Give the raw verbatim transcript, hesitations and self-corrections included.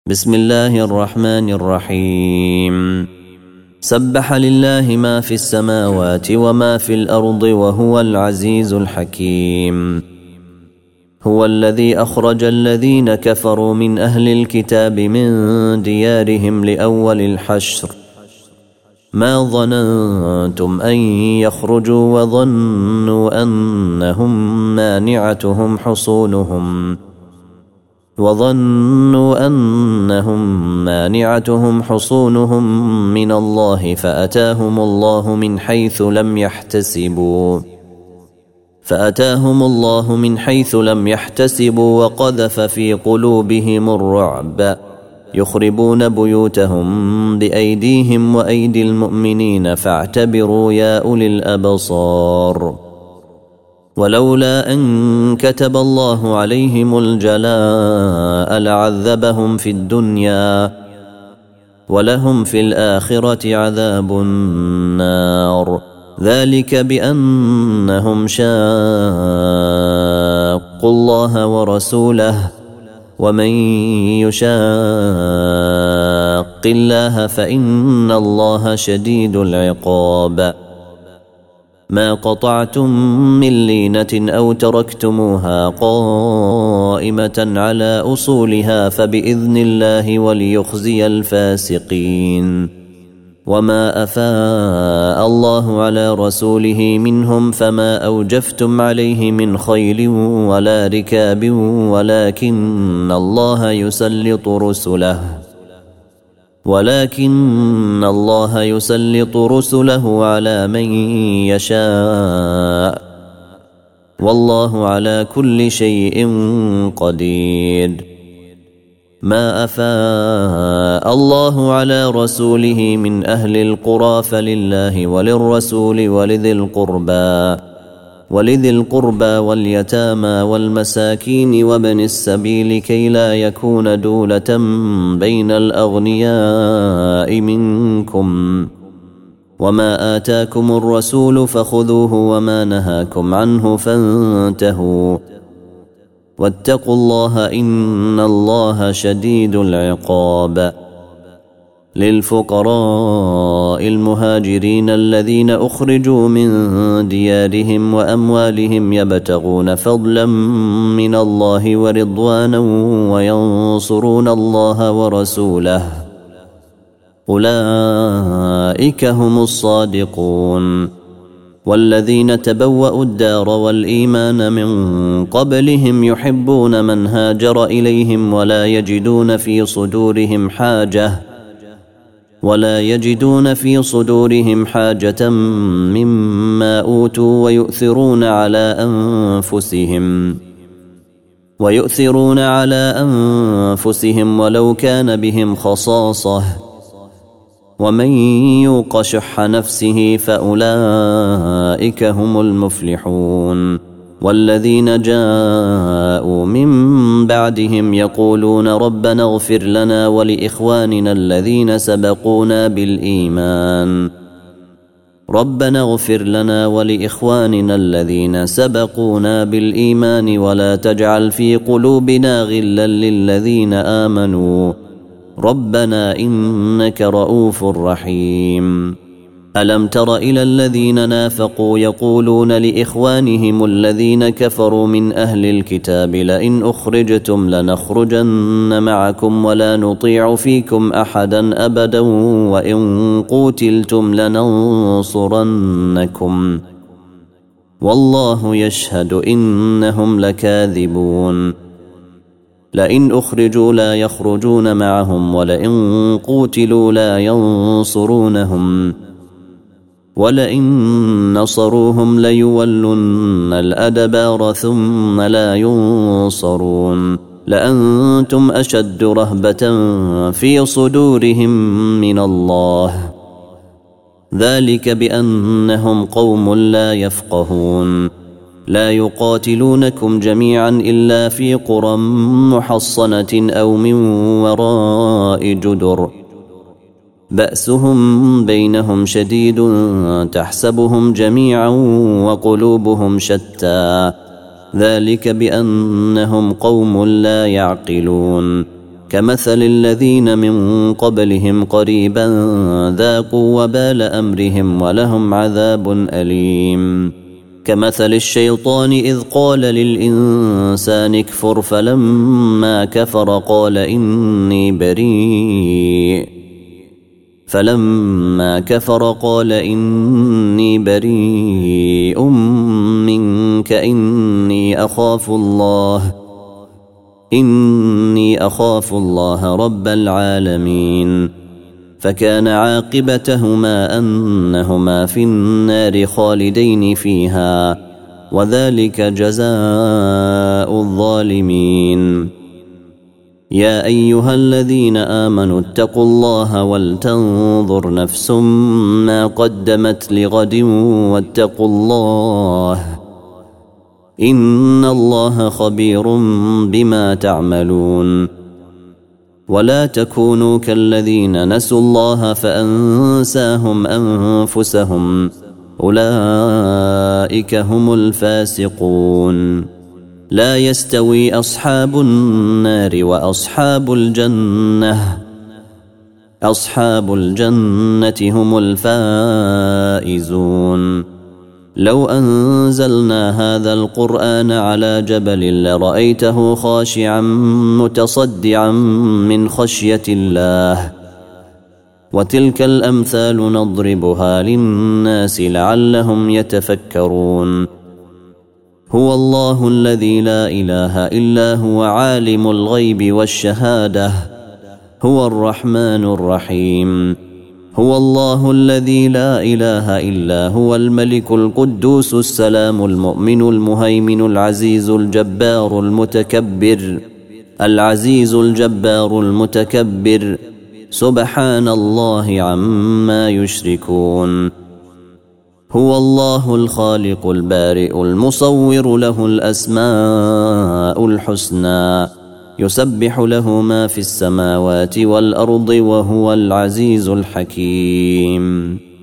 بسم الله الرحمن الرحيم. سبح لله ما في السماوات وما في الأرض وهو العزيز الحكيم. هو الذي أخرج الذين كفروا من أهل الكتاب من ديارهم لأول الحشر ما ظننتم أن يخرجوا وظنوا أنهم مانعتهم حصونهم وظنوا أنهم مانعتهم حصونهم من الله فأتاهم الله من حيث لم يحتسبوا فأتاهم الله من حيث لم يحتسبوا وقذف في قلوبهم الرعب يخربون بيوتهم بأيديهم وأيدي المؤمنين فاعتبروا يا أولي الأبصار. ولولا أن كتب الله عليهم الجلاء لعذبهم في الدنيا ولهم في الآخرة عذاب النار ذلك بأنهم شاقوا الله ورسوله ومن يشاق الله فإن الله شديد العقاب. ما قطعتم من لينة أو تركتموها قائمة على أصولها فبإذن الله وليخزي الفاسقين. وما أفاء الله على رسوله منهم فما أوجفتم عليه من خيل ولا ركاب ولكن الله يسلط رسله ولكن الله يسلط رسله على من يشاء والله على كل شيء قدير. ما أفاء الله على رسوله من أهل القرى فلله وللرسول ولذي القربى ولذي القربى واليتامى والمساكين وابن السبيل كي لا يكون دولة بين الأغنياء منكم. وما آتاكم الرسول فخذوه وما نهاكم عنه فانتهوا واتقوا الله إن الله شديد العقاب. للفقراء المهاجرين الذين أخرجوا من ديارهم وأموالهم يبتغون فضلا من الله ورضوانا وينصرون الله ورسوله أولئك هم الصادقون. والذين تبوأوا الدار والإيمان من قبلهم يحبون من هاجر إليهم ولا يجدون في صدورهم حاجة ولا يجدون في صدورهم حاجة مما أوتوا ويؤثرون على أنفسهم ويؤثرون على أنفسهم ولو كان بهم خصاصة ومن يوق شح نفسه فأولئك هم المفلحون. والذين جاءوا من بعدهم يقولون ربنا اغفر لنا ولإخواننا الذين سبقونا بالإيمان ربنا اغفر لنا ولإخواننا الذين سبقونا بالإيمان ولا تجعل في قلوبنا غلا للذين آمنوا ربنا إنك رؤوف رحيم. ألم تر إلى الذين نافقوا يقولون لإخوانهم الذين كفروا من أهل الكتاب لئن أخرجتم لنخرجن معكم ولا نطيع فيكم أحدا أبدا وإن قوتلتم لننصرنكم والله يشهد إنهم لكاذبون. لئن أخرجوا لا يخرجون معهم ولئن قوتلوا لا ينصرونهم ولئن نصروهم ليولن الأدبار ثم لا ينصرون لأنتم أشد رهبة في صدورهم من الله ذلك بأنهم قوم لا يفقهون. لا يقاتلونكم جميعا إلا في قرى محصنة أو من وراء جدر بأسهم بينهم شديد تحسبهم جميعا وقلوبهم شتى ذلك بأنهم قوم لا يعقلون. كمثل الذين من قبلهم قريبا ذاقوا وبال أمرهم ولهم عذاب أليم. كمثل الشيطان إذ قال للإنسان اكفر فلما كفر قال إني بريء فلما كفر قال إني بريء منك إني أخاف الله إني أخاف الله رب العالمين. فكان عاقبتهما أنهما في النار خالدين فيها وذلك جزاء الظالمين. يا أيها الذين آمنوا اتقوا الله ولتنظر نفس ما قدمت لغد واتقوا الله إن الله خبير بما تعملون. ولا تكونوا كالذين نسوا الله فأنساهم أنفسهم أولئك هم الفاسقون. لا يستوي أصحاب النار وأصحاب الجنة أصحاب الجنة هم الفائزون. لو أنزلنا هذا القرآن على جبل لرأيته خاشعا متصدعا من خشية الله وتلك الأمثال نضربها للناس لعلهم يتفكرون. هو الله الذي لا إله إلا هو عالم الغيب والشهادة هو الرحمن الرحيم. هو الله الذي لا إله إلا هو الملك القدوس السلام المؤمن المهيمن العزيز الجبار المتكبر العزيز الجبار المتكبر سبحان الله عما يشركون. هو الله الخالق البارئ المصور له الأسماء الحسنى يسبح له ما في السماوات والأرض وهو العزيز الحكيم.